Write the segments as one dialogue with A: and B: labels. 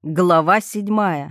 A: Глава 7.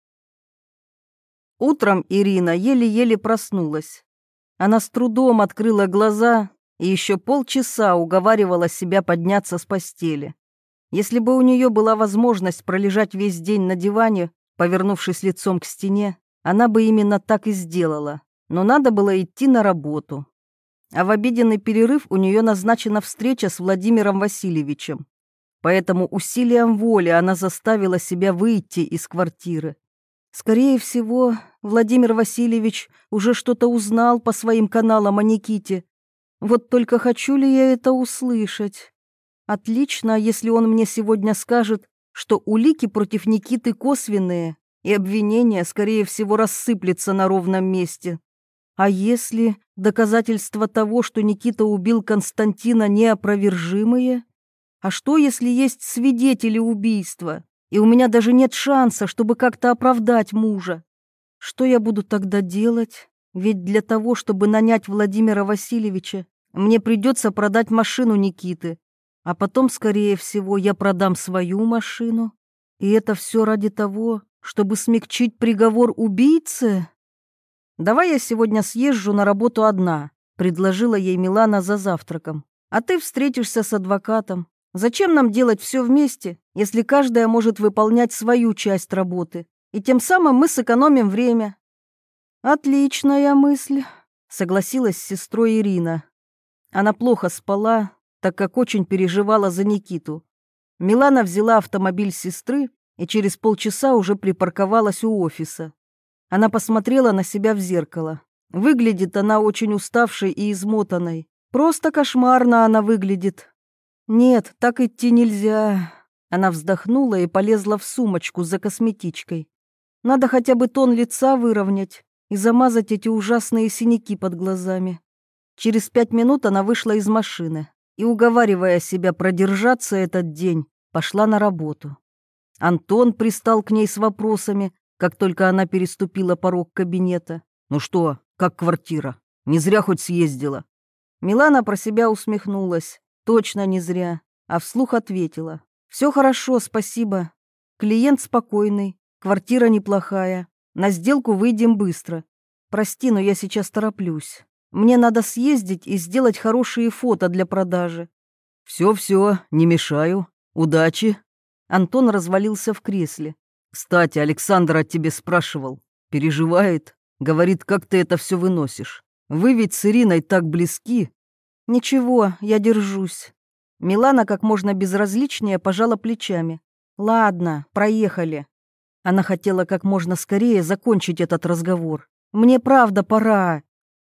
A: Утром Ирина еле-еле проснулась. Она с трудом открыла глаза и еще полчаса уговаривала себя подняться с постели. Если бы у нее была возможность пролежать весь день на диване, повернувшись лицом к стене, она бы именно так и сделала. Но надо было идти на работу. А в обеденный перерыв у нее назначена встреча с Владимиром Васильевичем. Поэтому усилием воли она заставила себя выйти из квартиры. Скорее всего, Владимир Васильевич уже что-то узнал по своим каналам о Никите. Вот только хочу ли я это услышать? Отлично, если он мне сегодня скажет, что улики против Никиты косвенные, и обвинение, скорее всего, рассыплется на ровном месте. А если доказательства того, что Никита убил Константина, неопровержимые? А что, если есть свидетели убийства, и у меня даже нет шанса, чтобы как-то оправдать мужа? Что я буду тогда делать? Ведь для того, чтобы нанять Владимира Васильевича, мне придется продать машину Никиты, а потом, скорее всего, я продам свою машину. И это все ради того, чтобы смягчить приговор убийце? «Давай я сегодня съезжу на работу одна», — предложила ей Милана за завтраком. «А ты встретишься с адвокатом. Зачем нам делать все вместе, если каждая может выполнять свою часть работы, и тем самым мы сэкономим время?» «Отличная мысль», — согласилась с сестрой Ирина. Она плохо спала, так как очень переживала за Никиту. Милана взяла автомобиль сестры и через полчаса уже припарковалась у офиса. Она посмотрела на себя в зеркало. Выглядит она очень уставшей и измотанной. Просто кошмарно она выглядит. «Нет, так идти нельзя». Она вздохнула и полезла в сумочку за косметичкой. Надо хотя бы тон лица выровнять и замазать эти ужасные синяки под глазами. Через 5 минут она вышла из машины и, уговаривая себя продержаться этот день, пошла на работу. Антон пристал к ней с вопросами, как только она переступила порог кабинета. «Ну что, как квартира? Не зря хоть съездила?» Милана про себя усмехнулась. Точно не зря. А вслух ответила: «Все хорошо, спасибо. Клиент спокойный, квартира неплохая. На сделку выйдем быстро. Прости, но я сейчас тороплюсь. Мне надо съездить и сделать хорошие фото для продажи». «Все, не мешаю. Удачи». Антон развалился в кресле. «Кстати, Александр о тебе спрашивал. Переживает. Говорит, как ты это все выносишь. Вы ведь с Ириной так близки». «Ничего, я держусь». Милана как можно безразличнее пожала плечами. «Ладно, проехали». Она хотела как можно скорее закончить этот разговор. «Мне правда пора».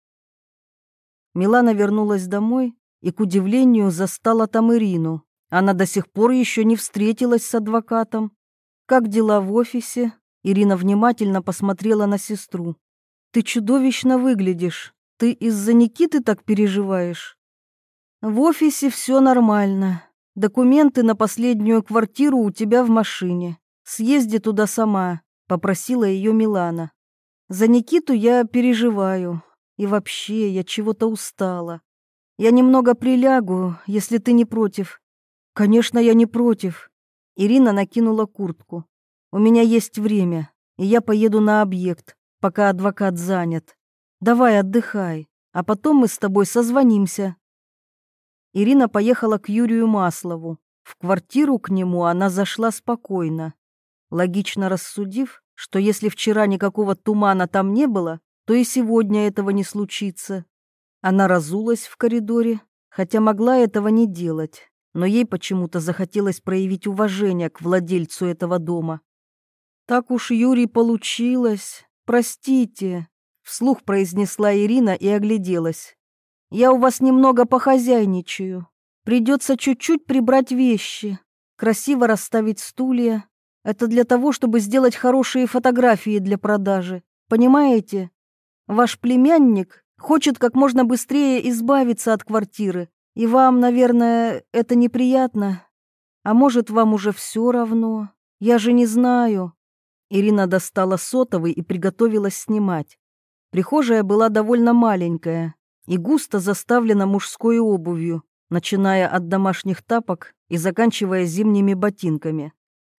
A: Милана вернулась домой и, к удивлению, застала там Ирину. Она до сих пор еще не встретилась с адвокатом. «Как дела в офисе?» Ирина внимательно посмотрела на сестру. «Ты чудовищно выглядишь. Ты из-за Никиты так переживаешь?» «В офисе все нормально. Документы на последнюю квартиру у тебя в машине. Съезди туда сама», — попросила ее Милана. «За Никиту я переживаю. И вообще, я чего-то устала. Я немного прилягу, если ты не против». «Конечно, я не против». Ирина накинула куртку. «У меня есть время, и я поеду на объект, пока адвокат занят. Давай отдыхай, а потом мы с тобой созвонимся». Ирина поехала к Юрию Маслову. В квартиру к нему она зашла спокойно, логично рассудив, что если вчера никакого тумана там не было, то и сегодня этого не случится. Она разулась в коридоре, хотя могла этого не делать, но ей почему-то захотелось проявить уважение к владельцу этого дома. «Так уж, Юрий, получилось. Простите», — вслух произнесла Ирина и огляделась. «Я у вас немного похозяйничаю. Придется чуть-чуть прибрать вещи, красиво расставить стулья. Это для того, чтобы сделать хорошие фотографии для продажи. Понимаете? Ваш племянник хочет как можно быстрее избавиться от квартиры, и вам, наверное, это неприятно. А может, вам уже все равно? Я же не знаю». Ирина достала сотовый и приготовилась снимать. Прихожая была довольно маленькая и густо заставлена мужской обувью, начиная от домашних тапок и заканчивая зимними ботинками.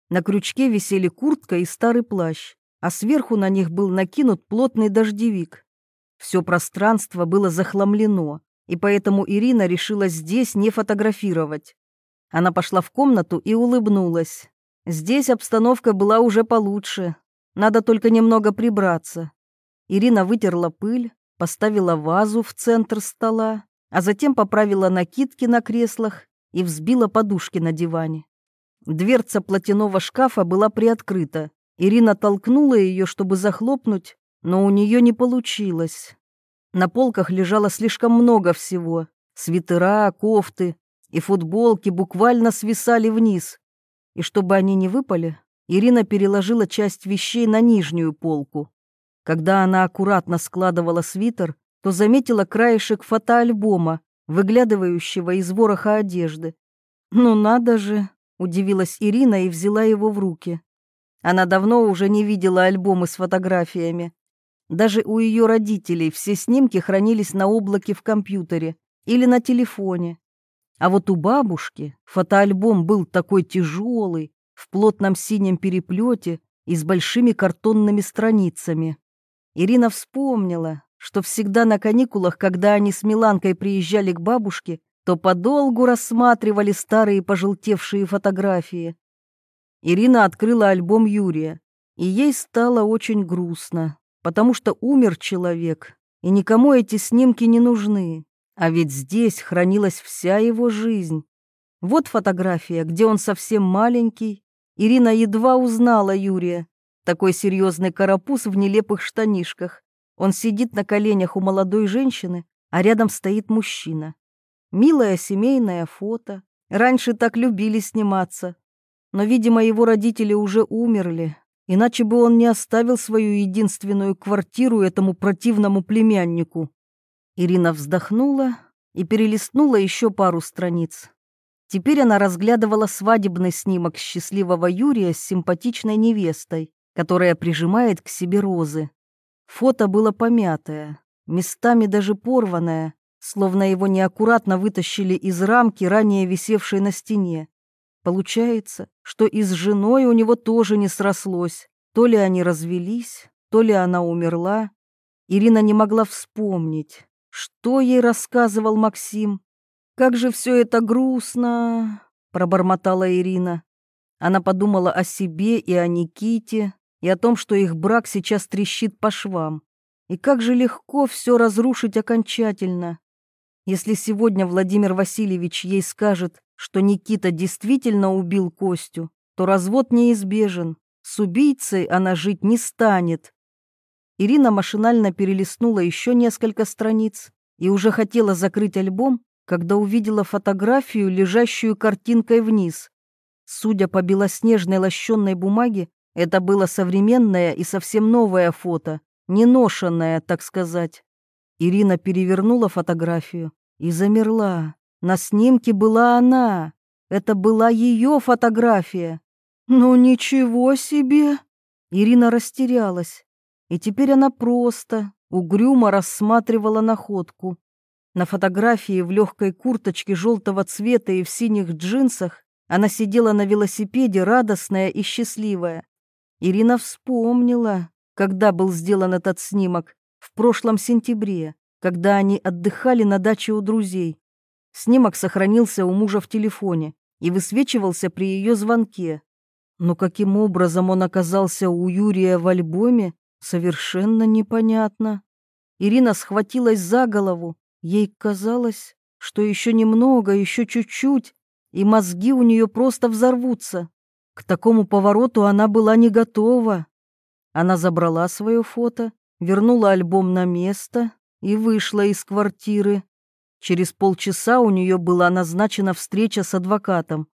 A: На крючке висели куртка и старый плащ, а сверху на них был накинут плотный дождевик. Все пространство было захламлено, и поэтому Ирина решила здесь не фотографировать. Она пошла в комнату и улыбнулась. Здесь обстановка была уже получше, надо только немного прибраться. Ирина вытерла пыль, поставила вазу в центр стола, а затем поправила накидки на креслах и взбила подушки на диване. Дверца платяного шкафа была приоткрыта. Ирина толкнула ее, чтобы захлопнуть, но у нее не получилось. На полках лежало слишком много всего. Свитера, кофты и футболки буквально свисали вниз. И чтобы они не выпали, Ирина переложила часть вещей на нижнюю полку. Когда она аккуратно складывала свитер, то заметила краешек фотоальбома, выглядывающего из вороха одежды. «Ну надо же!» — удивилась Ирина и взяла его в руки. Она давно уже не видела альбомы с фотографиями. Даже у ее родителей все снимки хранились на облаке в компьютере или на телефоне. А вот у бабушки фотоальбом был такой тяжелый, в плотном синем переплете и с большими картонными страницами. Ирина вспомнила, что всегда на каникулах, когда они с Миланкой приезжали к бабушке, то подолгу рассматривали старые пожелтевшие фотографии. Ирина открыла альбом Юрия, и ей стало очень грустно, потому что умер человек, и никому эти снимки не нужны, а ведь здесь хранилась вся его жизнь. Вот фотография, где он совсем маленький. Ирина едва узнала Юрия, такой серьезный карапуз в нелепых штанишках. Он сидит на коленях у молодой женщины, а рядом стоит мужчина. Милое семейное фото. Раньше так любили сниматься. Но, видимо, его родители уже умерли, иначе бы он не оставил свою единственную квартиру этому противному племяннику. Ирина вздохнула и перелистнула еще пару страниц. Теперь она разглядывала свадебный снимок счастливого Юрия с симпатичной невестой, которая прижимает к себе розы. Фото было помятое, местами даже порванное, словно его неаккуратно вытащили из рамки, ранее висевшей на стене. Получается, что и с женой у него тоже не срослось. То ли они развелись, то ли она умерла. Ирина не могла вспомнить, что ей рассказывал Максим. «Как же все это грустно!» — пробормотала Ирина. Она подумала о себе и о Никите, и о том, что их брак сейчас трещит по швам. И как же легко все разрушить окончательно. Если сегодня Владимир Васильевич ей скажет, что Никита действительно убил Костю, то развод неизбежен. С убийцей она жить не станет. Ирина машинально перелистнула еще несколько страниц и уже хотела закрыть альбом, когда увидела фотографию, лежащую картинкой вниз. Судя по белоснежной лощеной бумаге, это было современное и совсем новое фото, не ношенное, так сказать. Ирина перевернула фотографию и замерла. На снимке была она. Это была ее фотография. «Ну ничего себе!» Ирина растерялась. И теперь она просто, угрюмо рассматривала находку. На фотографии в легкой курточке желтого цвета и в синих джинсах она сидела на велосипеде, радостная и счастливая. Ирина вспомнила, когда был сделан этот снимок, в прошлом сентябре, когда они отдыхали на даче у друзей. Снимок сохранился у мужа в телефоне и высвечивался при ее звонке. Но каким образом он оказался у Юрия в альбоме, совершенно непонятно. Ирина схватилась за голову. Ей казалось, что еще немного, еще чуть-чуть, и мозги у нее просто взорвутся. К такому повороту она была не готова. Она забрала свое фото, вернула альбом на место и вышла из квартиры. Через полчаса у нее была назначена встреча с адвокатом.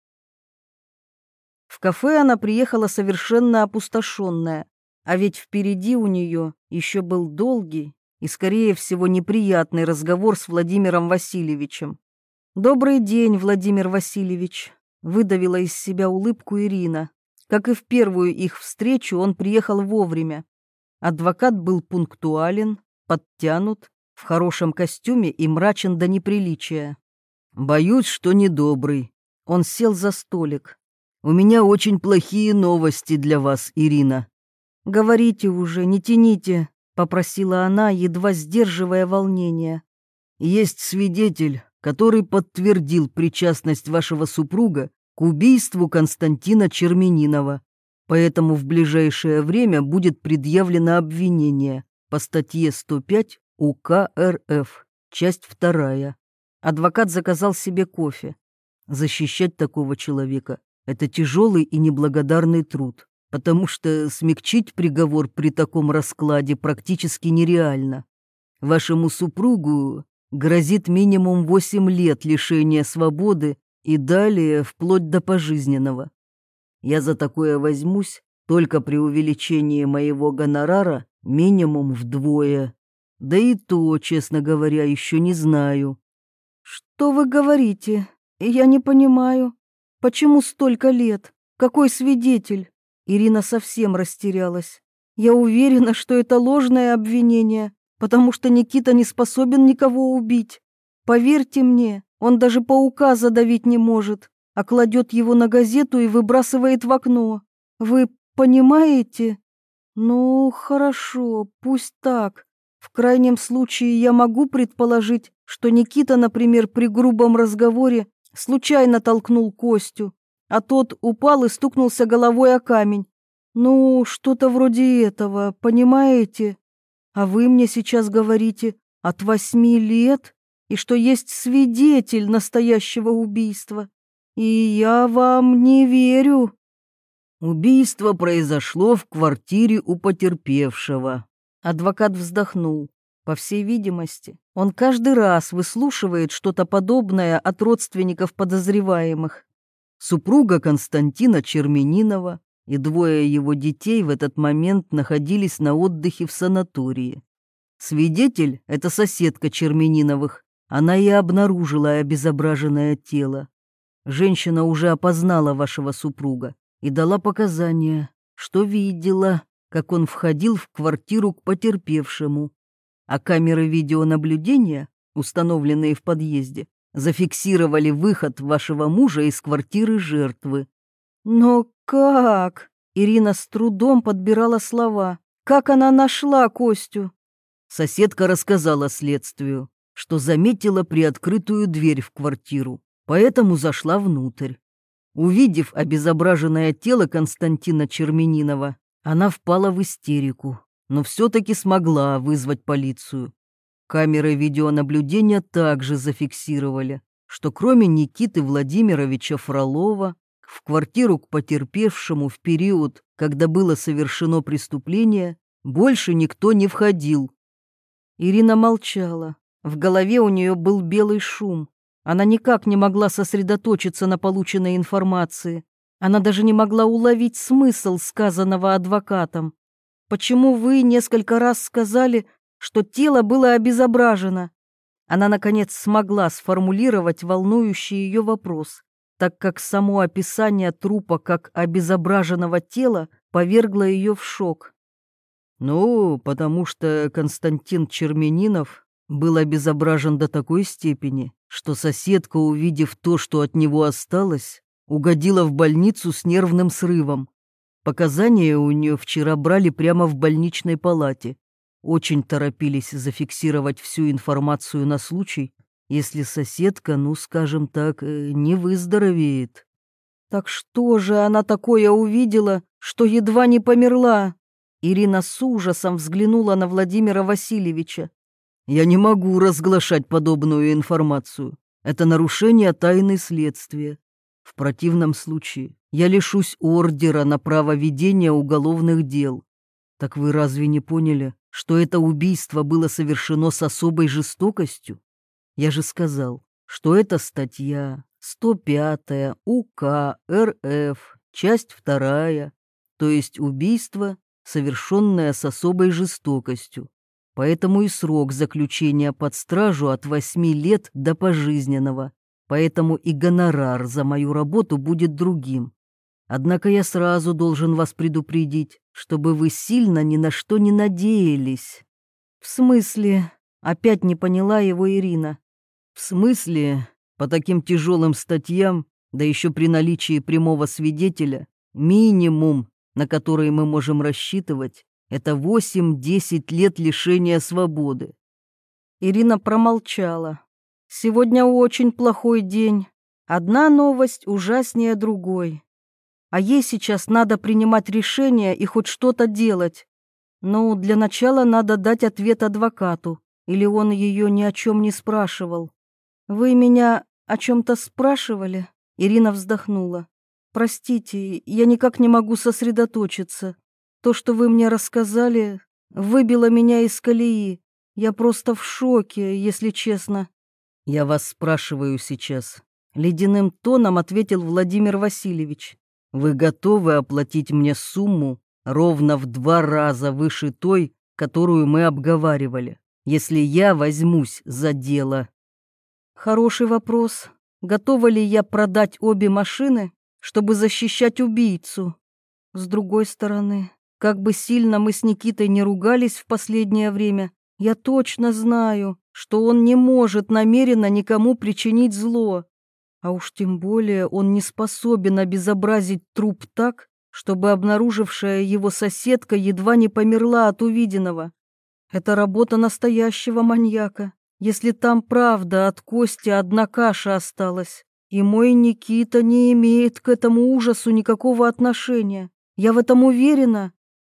A: В кафе она приехала совершенно опустошенная, а ведь впереди у нее еще был долгий и, скорее всего, неприятный разговор с Владимиром Васильевичем. «Добрый день, Владимир Васильевич», — выдавила из себя улыбку Ирина. Как и в первую их встречу, он приехал вовремя. Адвокат был пунктуален, подтянут, в хорошем костюме и мрачен до неприличия. «Боюсь, что недобрый». Он сел за столик. У меня очень плохие новости для вас, Ирина». «Говорите уже, не тяните», — попросила она, едва сдерживая волнение. «Есть свидетель, который подтвердил причастность вашего супруга к убийству Константина Черменинова. Поэтому в ближайшее время будет предъявлено обвинение по статье 105 УК РФ, часть 2. Адвокат заказал себе кофе. Защищать такого человека — это тяжелый и неблагодарный труд, потому что смягчить приговор при таком раскладе практически нереально. Вашему супругу грозит минимум 8 лет лишения свободы и далее вплоть до пожизненного. Я за такое возьмусь только при увеличении моего гонорара минимум вдвое. Да и то, честно говоря, еще не знаю». «Что вы говорите? Я не понимаю. Почему столько лет? Какой свидетель?» Ирина совсем растерялась. «Я уверена, что это ложное обвинение, потому что Никита не способен никого убить. Поверьте мне, он даже паука задавить не может, а кладет его на газету и выбрасывает в окно. Вы понимаете? Ну, хорошо, пусть так. В крайнем случае я могу предположить, что Никита, например, при грубом разговоре случайно толкнул Костю, а тот упал и стукнулся головой о камень. Ну, что-то вроде этого, понимаете? А вы мне сейчас говорите от 8 лет, и что есть свидетель настоящего убийства. И я вам не верю». «Убийство произошло в квартире у потерпевшего». Адвокат вздохнул. По всей видимости, он каждый раз выслушивает что-то подобное от родственников подозреваемых. Супруга Константина Черменинова и 2 его детей в этот момент находились на отдыхе в санатории. Свидетель — это соседка Чермениновых. Она и обнаружила обезображенное тело. Женщина уже опознала вашего супруга и дала показания, что видела, как он входил в квартиру к потерпевшему. А камеры видеонаблюдения, установленные в подъезде, зафиксировали выход вашего мужа из квартиры жертвы. «Но как?» — Ирина с трудом подбирала слова. «Как она нашла Костю?» Соседка рассказала следствию, что заметила приоткрытую дверь в квартиру, поэтому зашла внутрь. Увидев обезображенное тело Константина Черменинова, она впала в истерику, но все-таки смогла вызвать полицию. Камеры видеонаблюдения также зафиксировали, что кроме Никиты Владимировича Фролова в квартиру к потерпевшему в период, когда было совершено преступление, больше никто не входил. Ирина молчала. В голове у нее был белый шум. Она никак не могла сосредоточиться на полученной информации. Она даже не могла уловить смысл сказанного адвокатом. «Почему вы несколько раз сказали, что тело было обезображено?» Она, наконец, смогла сформулировать волнующий ее вопрос, так как само описание трупа как обезображенного тела повергло ее в шок. «Ну, потому что Константин Черменинов был обезображен до такой степени, что соседка, увидев то, что от него осталось, угодила в больницу с нервным срывом. Показания у нее вчера брали прямо в больничной палате. Очень торопились зафиксировать всю информацию на случай, если соседка, ну, скажем так, не выздоровеет». «Так что же она такое увидела, что едва не померла?» Ирина с ужасом взглянула на Владимира Васильевича. «Я не могу разглашать подобную информацию. Это нарушение тайны следствия. В противном случае я лишусь ордера на право ведения уголовных дел. Так вы разве не поняли, что это убийство было совершено с особой жестокостью? Я же сказал, что это статья 105 УК РФ, часть 2, то есть убийство, совершенное с особой жестокостью. Поэтому и срок заключения под стражу от 8 лет до пожизненного. Поэтому и гонорар за мою работу будет другим. Однако я сразу должен вас предупредить, чтобы вы сильно ни на что не надеялись». «В смысле?» — опять не поняла его Ирина. «В смысле, по таким тяжелым статьям Да еще при наличии прямого свидетеля минимум, на который мы можем рассчитывать, это 8-10 лет лишения свободы. Ирина промолчала. Сегодня очень плохой день. Одна новость ужаснее другой. А ей сейчас надо принимать решение и хоть что-то делать. Но для начала надо дать ответ адвокату, или он ее ни о чем не спрашивал. «Вы меня о чем-то спрашивали?» Ирина вздохнула. «Простите, я никак не могу сосредоточиться. То, что вы мне рассказали, выбило меня из колеи. Я просто в шоке, если честно». «Я вас спрашиваю сейчас», — ледяным тоном ответил Владимир Васильевич. «Вы готовы оплатить мне сумму ровно в 2 раза выше той, которую мы обговаривали, если я возьмусь за дело?» «Хороший вопрос. Готова ли я продать обе машины, чтобы защищать убийцу? С другой стороны, как бы сильно мы с Никитой не ругались в последнее время, я точно знаю, что он не может намеренно никому причинить зло. А уж тем более он не способен обезобразить труп так, чтобы обнаружившая его соседка едва не померла от увиденного. Это работа настоящего маньяка. Если там правда от Кости одна каша осталась, и мой Никита не имеет к этому ужасу никакого отношения. Я в этом уверена.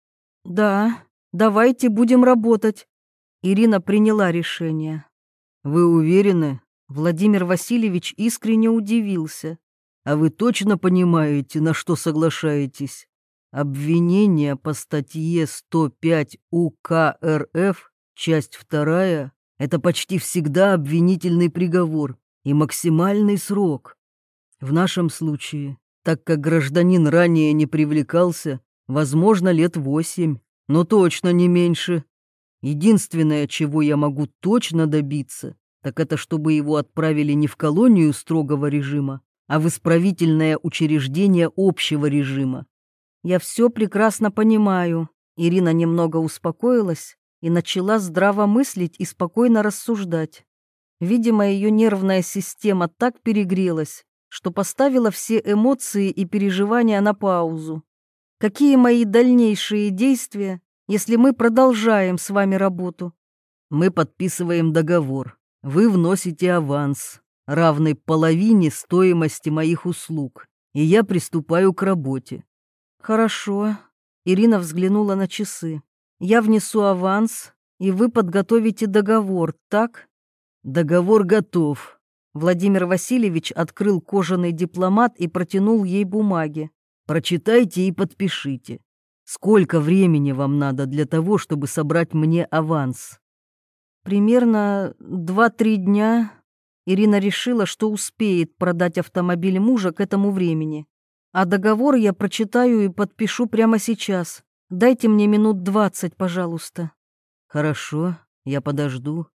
A: Да, давайте будем работать». Ирина приняла решение. «Вы уверены?» Владимир Васильевич искренне удивился. «А вы точно понимаете, на что соглашаетесь? Обвинение по статье 105 УК РФ, часть 2, это почти всегда обвинительный приговор и максимальный срок. В нашем случае, так как гражданин ранее не привлекался, возможно, лет 8, но точно не меньше. Единственное, чего я могу точно добиться, так это чтобы его отправили не в колонию строгого режима, а в исправительное учреждение общего режима». «Я все прекрасно понимаю». Ирина немного успокоилась и начала здраво мыслить и спокойно рассуждать. Видимо, ее нервная система так перегрелась, что поставила все эмоции и переживания на паузу. «Какие мои дальнейшие действия, если мы продолжаем с вами работу?» «Мы подписываем договор. Вы вносите аванс, равный половине стоимости моих услуг, и я приступаю к работе». «Хорошо». Ирина взглянула на часы. «Я внесу аванс, и вы подготовите договор, так?» «Договор готов». Владимир Васильевич открыл кожаный дипломат и протянул ей бумаги. «Прочитайте и подпишите. Сколько времени вам надо для того, чтобы собрать мне аванс?» «Примерно 2-3 дня». Ирина решила, что успеет продать автомобиль мужа к этому времени. «А договор я прочитаю и подпишу прямо сейчас. Дайте мне минут 20, пожалуйста». «Хорошо, я подожду».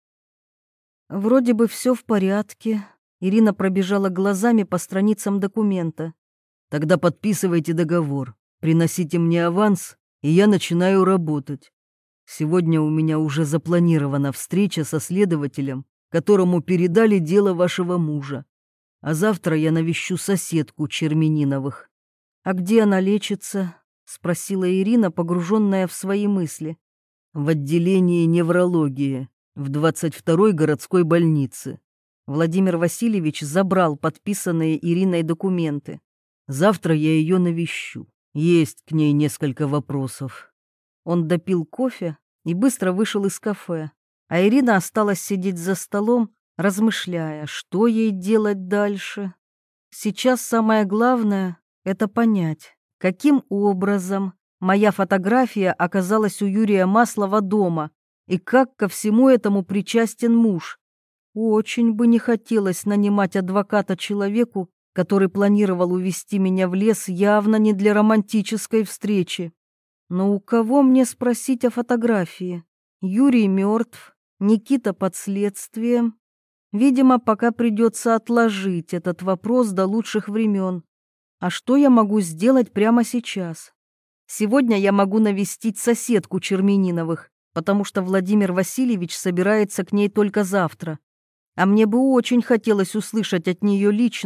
A: Вроде бы все в порядке. Ирина пробежала глазами по страницам документа. «Тогда подписывайте договор, приносите мне аванс, и я начинаю работать. Сегодня у меня уже запланирована встреча со следователем, которому передали дело вашего мужа. А завтра я навещу соседку Чермениновых». «А где она лечится?» — спросила Ирина, погруженная в свои мысли. «В отделении неврологии, в 22-й городской больнице». Владимир Васильевич забрал подписанные Ириной документы. «Завтра я ее навещу. Есть к ней несколько вопросов». Он допил кофе и быстро вышел из кафе, а Ирина осталась сидеть за столом, размышляя, что ей делать дальше. Сейчас самое главное — это понять, каким образом моя фотография оказалась у Юрия Маслова дома и как ко всему этому причастен муж. Очень бы не хотелось нанимать адвоката человеку, который планировал увезти меня в лес явно не для романтической встречи. Но у кого мне спросить о фотографии? Юрий мертв, Никита под следствием. Видимо, пока придется отложить этот вопрос до лучших времен. А что я могу сделать прямо сейчас? Сегодня я могу навестить соседку Чермениновых, потому что Владимир Васильевич собирается к ней только завтра. А мне бы очень хотелось услышать от нее лично,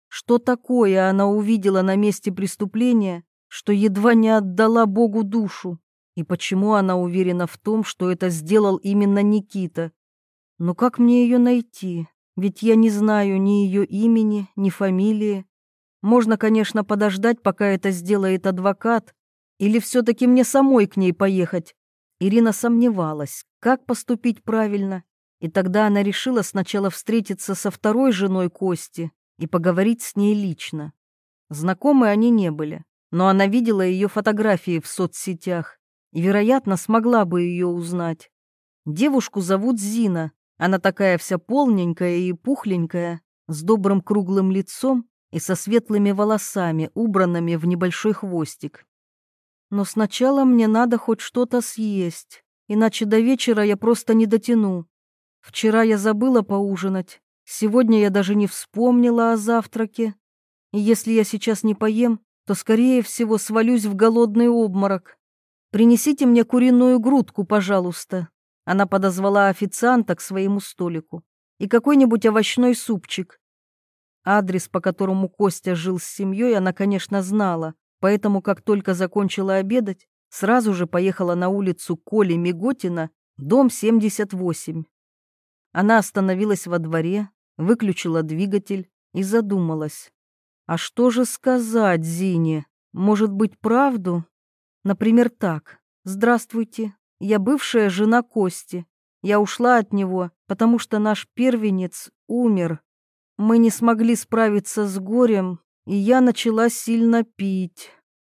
A: Что такое она увидела на месте преступления, что едва не отдала Богу душу? И почему она уверена в том, что это сделал именно Никита? Но как мне ее найти? Ведь я не знаю ни ее имени, ни фамилии. Можно, конечно, подождать, пока это сделает адвокат, или все-таки мне самой к ней поехать. Ирина сомневалась, как поступить правильно, и тогда она решила сначала встретиться со второй женой Кости и поговорить с ней лично. Знакомы они не были, но она видела ее фотографии в соцсетях и, вероятно, смогла бы ее узнать. Девушку зовут Зина, она такая вся полненькая и пухленькая, с добрым круглым лицом и со светлыми волосами, убранными в небольшой хвостик. Но сначала мне надо хоть что-то съесть, иначе до вечера я просто не дотяну. Вчера я забыла поужинать, сегодня я даже не вспомнила о завтраке. И если я сейчас не поем, то, скорее всего, свалюсь в голодный обморок. Принесите мне куриную грудку, пожалуйста. Она подозвала официанта к своему столику. И какой-нибудь овощной супчик. Адрес, по которому Костя жил с семьей, она, конечно, знала, поэтому, как только закончила обедать, сразу же поехала на улицу Коли Миготина, дом 78. Она остановилась во дворе, выключила двигатель и задумалась. А что же сказать Зине? Может быть, правду? Например, так. «Здравствуйте, я бывшая жена Кости. Я ушла от него, потому что наш первенец умер. Мы не смогли справиться с горем, и я начала сильно пить.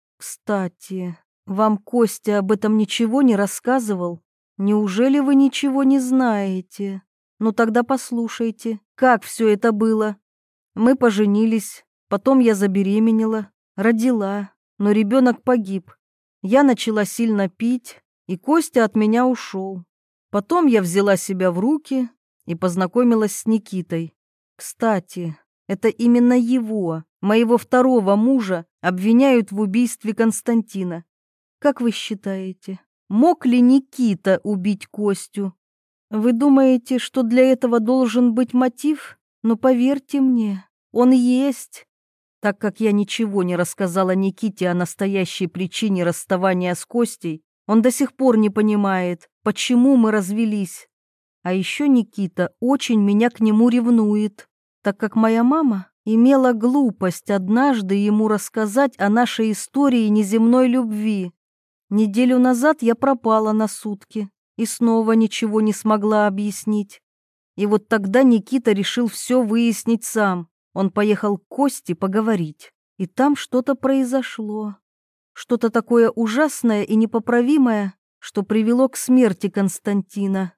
A: Кстати, вам Костя об этом ничего не рассказывал? Неужели вы ничего не знаете? Ну тогда послушайте, как все это было. Мы поженились, потом я забеременела, родила, но ребенок погиб. Я начала сильно пить, и Костя от меня ушел. Потом я взяла себя в руки и познакомилась с Никитой. Кстати, это именно его, моего второго мужа, обвиняют в убийстве Константина. Как вы считаете, мог ли Никита убить Костю? Вы думаете, что для этого должен быть мотив? Но поверьте мне, он есть. Так как я ничего не рассказала Никите о настоящей причине расставания с Костей, он до сих пор не понимает, почему мы развелись. А еще Никита очень меня к нему ревнует, так как моя мама имела глупость однажды ему рассказать о нашей истории неземной любви. Неделю назад я пропала на сутки и снова ничего не смогла объяснить. И вот тогда Никита решил все выяснить сам. Он поехал к Косте поговорить, и там что-то произошло. Что-то такое ужасное и непоправимое, что привело к смерти Константина.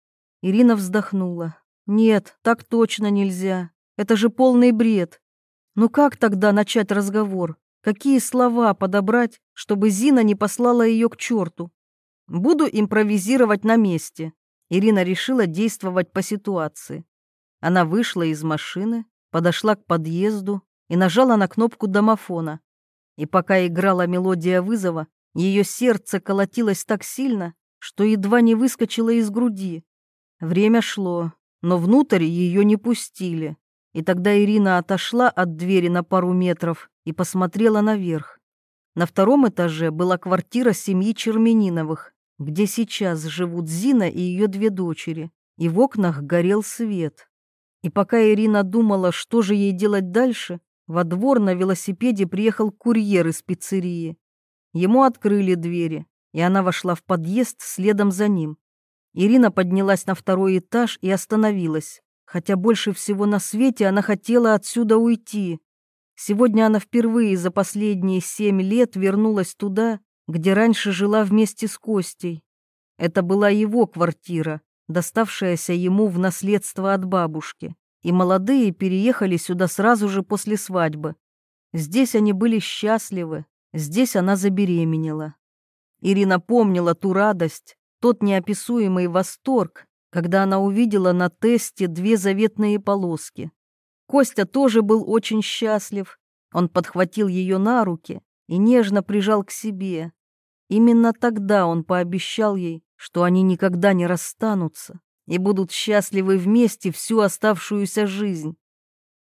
A: Ирина вздохнула. Нет, так точно нельзя. Это же полный бред. Ну как тогда начать разговор? Какие слова подобрать, чтобы Зина не послала ее к черту? Буду импровизировать на месте. Ирина решила действовать по ситуации. Она вышла из машины, подошла к подъезду и нажала на кнопку домофона. И пока играла мелодия вызова, ее сердце колотилось так сильно, что едва не выскочило из груди. Время шло, но внутрь ее не пустили. И тогда Ирина отошла от двери на пару метров и посмотрела наверх. На втором этаже была квартира семьи Чермениновых, где сейчас живут Зина и ее две дочери, и в окнах горел свет. И пока Ирина думала, что же ей делать дальше, во двор на велосипеде приехал курьер из пиццерии. Ему открыли двери, и она вошла в подъезд следом за ним. Ирина поднялась на второй этаж и остановилась, хотя больше всего на свете она хотела отсюда уйти. Сегодня она впервые за последние 7 лет вернулась туда, где раньше жила вместе с Костей. Это была его квартира, доставшаяся ему в наследство от бабушки, и молодые переехали сюда сразу же после свадьбы. Здесь они были счастливы, здесь она забеременела. Ирина помнила ту радость, тот неописуемый восторг, когда она увидела на тесте 2 заветные полоски. Костя тоже был очень счастлив. Он подхватил ее на руки и нежно прижал к себе. Именно тогда он пообещал ей, что они никогда не расстанутся и будут счастливы вместе всю оставшуюся жизнь.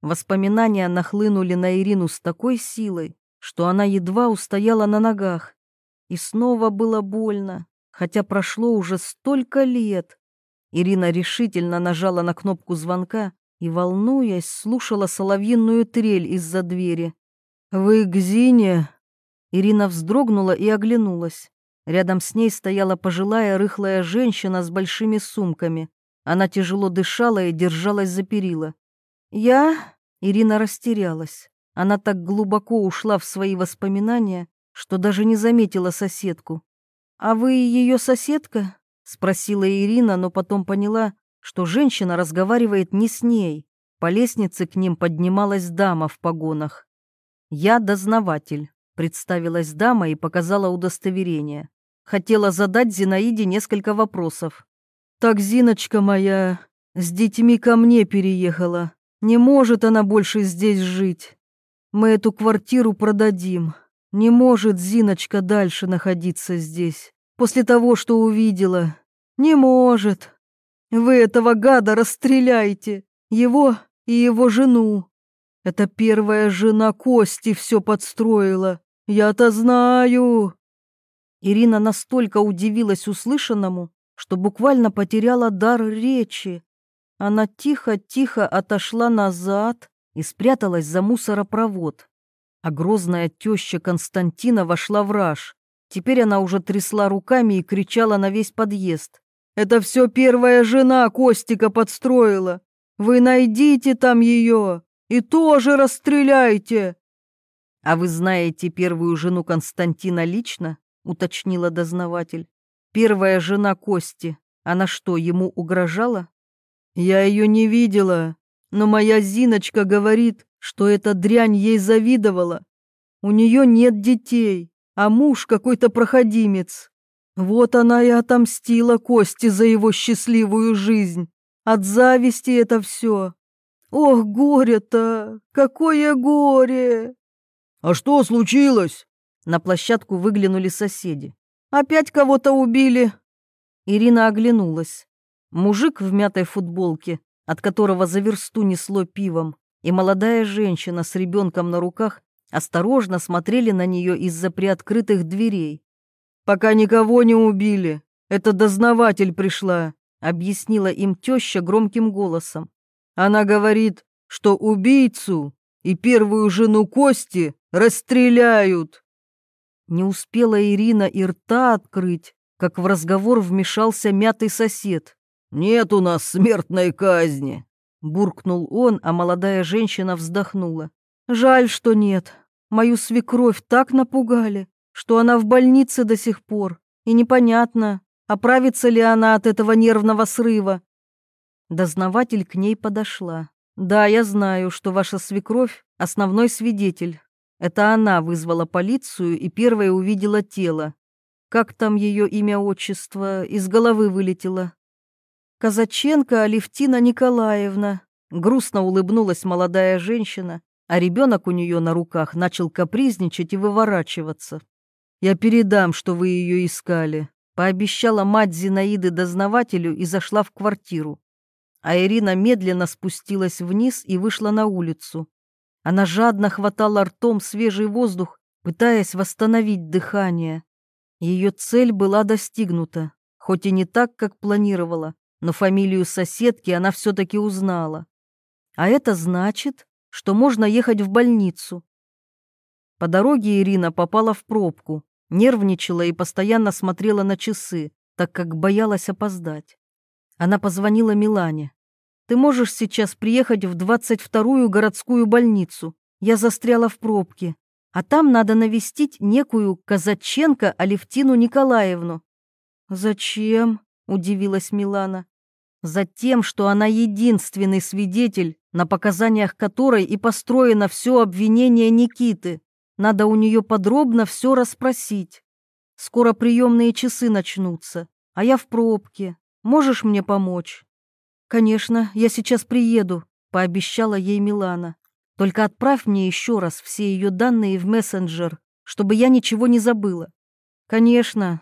A: Воспоминания нахлынули на Ирину с такой силой, что она едва устояла на ногах. И снова было больно, хотя прошло уже столько лет. Ирина решительно нажала на кнопку звонка и, волнуясь, слушала соловьиную трель из-за двери. «Вы к Зине?» Ирина вздрогнула и оглянулась. Рядом с ней стояла пожилая рыхлая женщина с большими сумками. Она тяжело дышала и держалась за перила. «Я?» Ирина растерялась. Она так глубоко ушла в свои воспоминания, что даже не заметила соседку. «А вы ее соседка?» — спросила Ирина, но потом поняла, что женщина разговаривает не с ней. По лестнице к ним поднималась дама в погонах. «Я дознаватель», — представилась дама и показала удостоверение. Хотела задать Зинаиде несколько вопросов. «Так Зиночка моя с детьми ко мне переехала. Не может она больше здесь жить. Мы эту квартиру продадим. Не может Зиночка дальше находиться здесь. После того, что увидела. Не может. Вы этого гада расстреляйте. Его и его жену. Это первая жена Кости все подстроила. Я-то знаю». Ирина настолько удивилась услышанному, что буквально потеряла дар речи. Она тихо-тихо отошла назад и спряталась за мусоропровод. А грозная теща Константина вошла в раж. Теперь она уже трясла руками и кричала на весь подъезд. «Это все первая жена Костика подстроила. Вы найдите там ее и тоже расстреляйте!» «А вы знаете первую жену Константина лично?» — уточнила дознаватель. «Первая жена Кости. Она что, ему угрожала?» «Я ее не видела, но моя Зиночка говорит, что эта дрянь ей завидовала. У нее нет детей, а муж какой-то проходимец. Вот она и отомстила Косте за его счастливую жизнь. От зависти это все. Ох, горе-то! Какое горе!» «А что случилось?» На площадку выглянули соседи. «Опять кого-то убили!» Ирина оглянулась. Мужик в мятой футболке, от которого за версту несло пивом, и молодая женщина с ребенком на руках осторожно смотрели на нее из-за приоткрытых дверей. «Пока никого не убили. Это дознаватель пришла», — объяснила им теща громким голосом. «Она говорит, что убийцу и первую жену Кости расстреляют». Не успела Ирина и рта открыть, как в разговор вмешался мятый сосед. «Нет у нас смертной казни», — буркнул он, а молодая женщина вздохнула. «Жаль, что нет. Мою свекровь так напугали, что она в больнице до сих пор, и непонятно, оправится ли она от этого нервного срыва». Дознаватель к ней подошла. «Да, я знаю, что ваша свекровь — основной свидетель. Это она вызвала полицию и первая увидела тело. Как там ее имя-отчество, из головы вылетело?» «Казаченко Алевтина Николаевна», — грустно улыбнулась молодая женщина, а ребенок у нее на руках начал капризничать и выворачиваться. «Я передам, что вы ее искали», — пообещала мать Зинаиды дознавателю и зашла в квартиру. А Ирина медленно спустилась вниз и вышла на улицу. Она жадно хватала ртом свежий воздух, пытаясь восстановить дыхание. Ее цель была достигнута, хоть и не так, как планировала, но фамилию соседки она все-таки узнала. А это значит, что можно ехать в больницу. По дороге Ирина попала в пробку, нервничала и постоянно смотрела на часы, так как боялась опоздать. Она позвонила Милане. «Ты можешь сейчас приехать в 22-ю городскую больницу? Я застряла в пробке. А там надо навестить некую Казаченко Алевтину Николаевну». «Зачем?» — удивилась Милана. «Затем, что она единственный свидетель, на показаниях которой и построено все обвинение Никиты. Надо у нее подробно все расспросить. Скоро приемные часы начнутся, а я в пробке. Можешь мне помочь?» «Конечно, я сейчас приеду», — пообещала ей Милана. «Только отправь мне еще раз все ее данные в мессенджер, чтобы я ничего не забыла». «Конечно».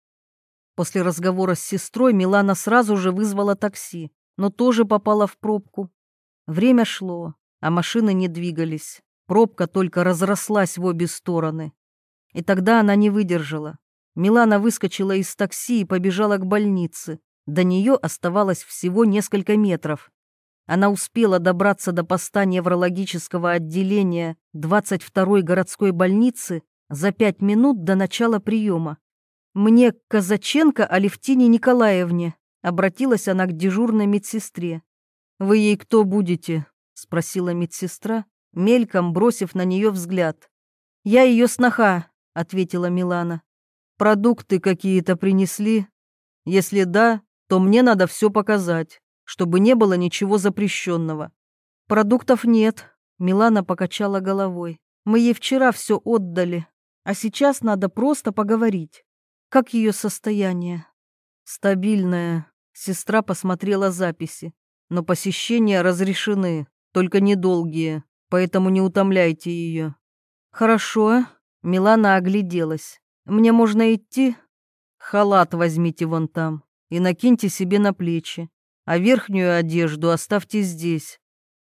A: После разговора с сестрой Милана сразу же вызвала такси, но тоже попала в пробку. Время шло. а машины не двигались. Пробка только разрослась в обе стороны. И тогда она не выдержала. Милана выскочила из такси и побежала к больнице. До нее оставалось всего несколько метров. Она успела добраться до поста неврологического отделения 22-й городской больницы за 5 минут до начала приема. «Мне к Казаченко Алевтине Николаевне», — обратилась она к дежурной медсестре. «Вы ей кто будете?» — спросила медсестра, мельком бросив на нее взгляд. «Я ее сноха», — ответила Милана. «Продукты какие-то принесли? Если да, то мне надо все показать, чтобы не было ничего запрещенного». «Продуктов нет», — Милана покачала головой. «Мы ей вчера все отдали, а сейчас надо просто поговорить. Как ее состояние?» «Стабильное», — сестра посмотрела записи. «Но посещения разрешены, только недолгие, поэтому не утомляйте ее». «Хорошо», — Милана огляделась. «Мне можно идти?» «Халат возьмите вон там и накиньте себе на плечи, а верхнюю одежду оставьте здесь».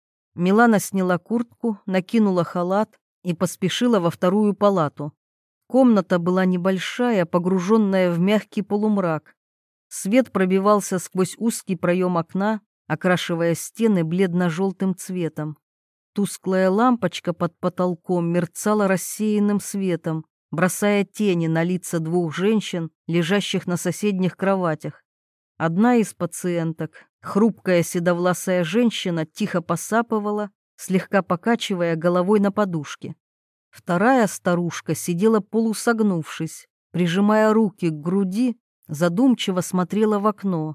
A: Милана сняла куртку, накинула халат и поспешила во вторую палату. Комната была небольшая, погруженная в мягкий полумрак. Свет пробивался сквозь узкий проем окна, окрашивая стены бледно-желтым цветом. Тусклая лампочка под потолком мерцала рассеянным светом, бросая тени на лица двух женщин, лежащих на соседних кроватях. Одна из пациенток, хрупкая седовласая женщина, тихо посапывала, слегка покачивая головой на подушке. Вторая старушка сидела полусогнувшись, прижимая руки к груди, задумчиво смотрела в окно.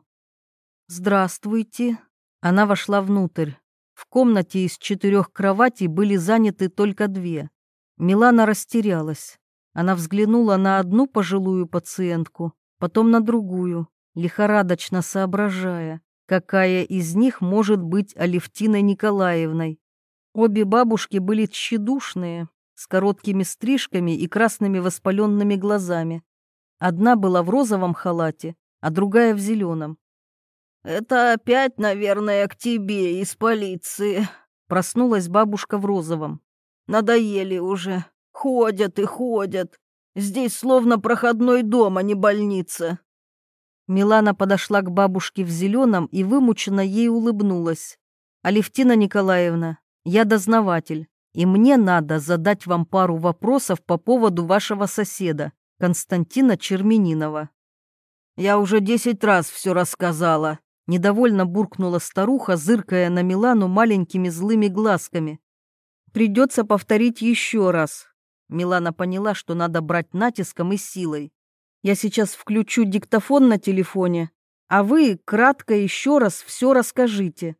A: «Здравствуйте». Она вошла внутрь. В комнате из 4 кроватей были заняты только 2. Милана растерялась. Она взглянула на одну пожилую пациентку, потом на другую, лихорадочно соображая, какая из них может быть Алевтиной Николаевной. Обе бабушки были тщедушные, с короткими стрижками и красными воспаленными глазами. Одна была в розовом халате, а другая в зеленом.
B: «Это опять, наверное, к тебе из полиции», —
A: проснулась бабушка в розовом.
B: «Надоели уже. Ходят и ходят. Здесь словно проходной дом, а не больница».
A: Милана подошла к бабушке в зеленом и вымученно ей улыбнулась. «Алевтина Николаевна, я дознаватель, и мне надо задать вам пару вопросов по поводу вашего соседа, Константина Черменинова».
B: «Я уже 10 раз все рассказала»,
A: — недовольно буркнула старуха, зыркая на Милану маленькими злыми глазками. «Придется повторить еще раз». Милана поняла, что надо брать натиском и силой. «Я сейчас включу диктофон на телефоне, а вы кратко еще раз все расскажите».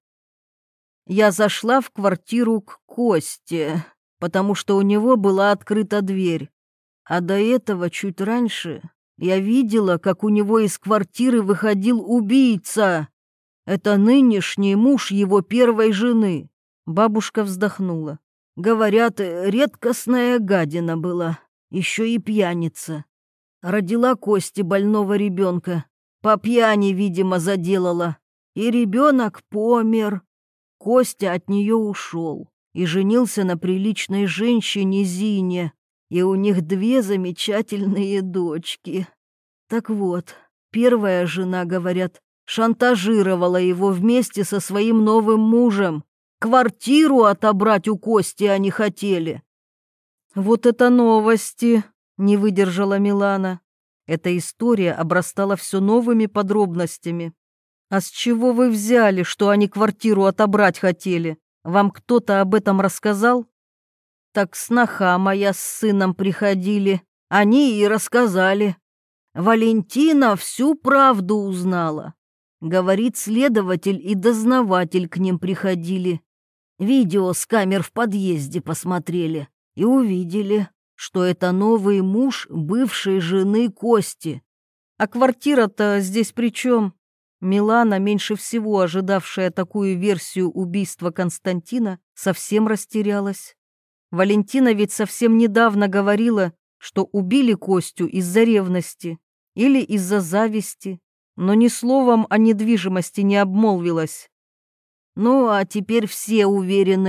B: «Я зашла в квартиру к Косте, потому что у него была открыта дверь. А до этого, чуть раньше, я видела, как у него из квартиры выходил убийца. Это нынешний муж его первой жены».
A: Бабушка вздохнула.
B: «Говорят, редкостная гадина была, еще и пьяница. Родила Косте больного ребенка, по пьяни, видимо, заделала, и ребенок помер. Костя от нее ушел и женился на приличной женщине Зине, и у них 2 замечательные дочки. Так вот, первая жена, говорят, шантажировала его вместе со своим новым мужем. Квартиру отобрать у Кости они хотели».
A: «Вот это новости!» — не выдержала Милана. Эта история обрастала все новыми подробностями. «А с чего вы взяли, что они квартиру отобрать хотели? Вам кто-то об этом рассказал?»
B: «Так сноха моя с сыном приходили, они и рассказали. Валентина всю правду узнала. Говорит, следователь и дознаватель к ним приходили. Видео с камер в подъезде посмотрели и увидели, что это новый муж бывшей жены Кости».
A: «А квартира-то здесь при чем?» Милана, меньше всего ожидавшая такую версию убийства Константина, совсем растерялась. Валентина ведь совсем недавно говорила, что убили Костю из-за ревности или из-за зависти, но ни словом о недвижимости не обмолвилась.
B: «Ну, а теперь все уверены,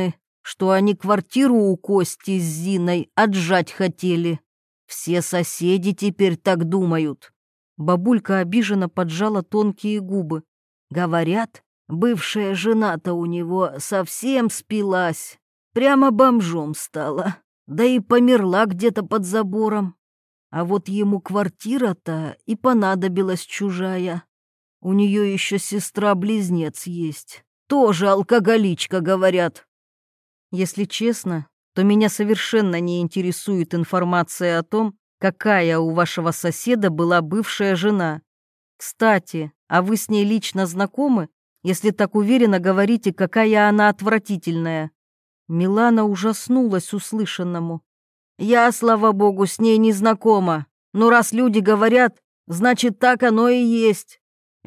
B: что они квартиру у Кости с Зиной отжать хотели. Все соседи теперь так думают».
A: Бабулька обиженно поджала тонкие губы.
B: Говорят, бывшая жена-то у него совсем спилась, прямо бомжом стала, да и померла где-то под забором. А вот ему квартира-то и понадобилась чужая. У нее еще сестра-близнец есть, тоже алкоголичка, говорят.
A: Если честно, то меня совершенно не интересует информация о том, какая у вашего соседа была бывшая жена. Кстати, а вы с ней лично знакомы, если так уверенно говорите, какая она отвратительная?» Милана ужаснулась услышанному.
B: «Я, слава богу, с ней не знакома. Но раз люди говорят, значит, так оно и есть.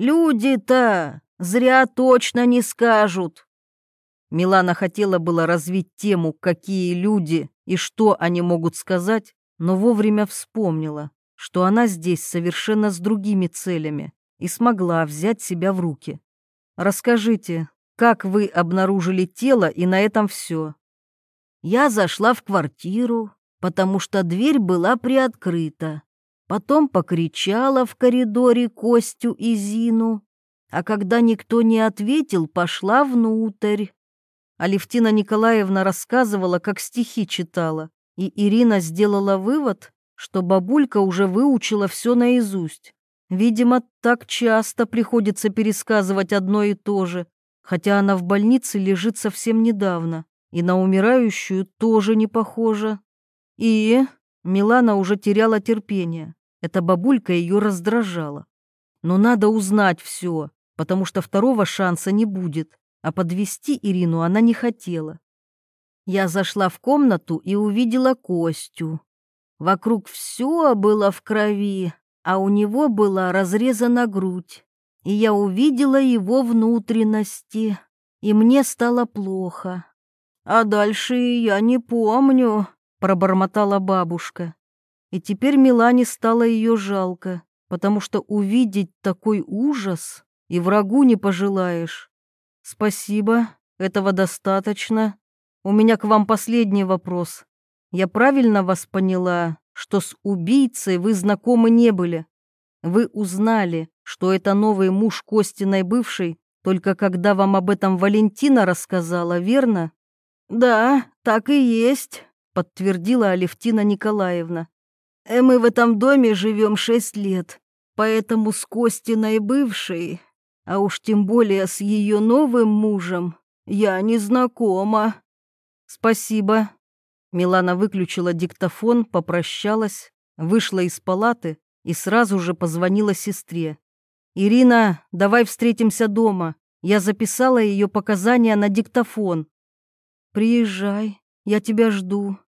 B: Люди-то зря точно не скажут».
A: Милана хотела было развить тему, какие люди и что они могут сказать, но вовремя вспомнила, что она здесь совершенно с другими целями, и смогла взять себя в руки. «Расскажите, как вы обнаружили тело, и на этом все?»
B: Я зашла в квартиру, потому что дверь была приоткрыта. Потом покричала в коридоре Костю и Зину, а когда никто не ответил, пошла внутрь.
A: Алевтина Николаевна рассказывала, как стихи читала, и Ирина сделала вывод, что бабулька уже выучила все наизусть. Видимо, так часто приходится пересказывать одно и то же, хотя она в больнице лежит совсем недавно, и на умирающую тоже не похожа. И Милана уже теряла терпение. Эта бабулька ее раздражала. Но надо узнать все, потому что второго шанса не будет, а подвести Ирину она не хотела.
B: Я зашла в комнату и увидела Костю. Вокруг все было в крови, а у него была разрезана грудь. И я увидела его внутренности, и мне стало плохо. А дальше я не помню,
A: пробормотала бабушка. И теперь Милане стало ее жалко, потому что увидеть такой ужас и врагу не пожелаешь. Спасибо, этого достаточно. У меня к вам последний вопрос. Я правильно вас поняла, что с убийцей вы знакомы не были? Вы узнали, что это новый муж Костиной бывшей, только когда вам об этом Валентина рассказала, верно?
B: Да, так и есть,
A: подтвердила Алевтина Николаевна.
B: Мы в этом доме живем 6 лет, поэтому с Костиной бывшей, а уж тем более с ее новым мужем, я не знакома.
A: Спасибо. Милана выключила диктофон, попрощалась, вышла из палаты и сразу же позвонила сестре. «Ирина, давай встретимся дома. Я записала ее показания на диктофон». «Приезжай, я тебя жду»,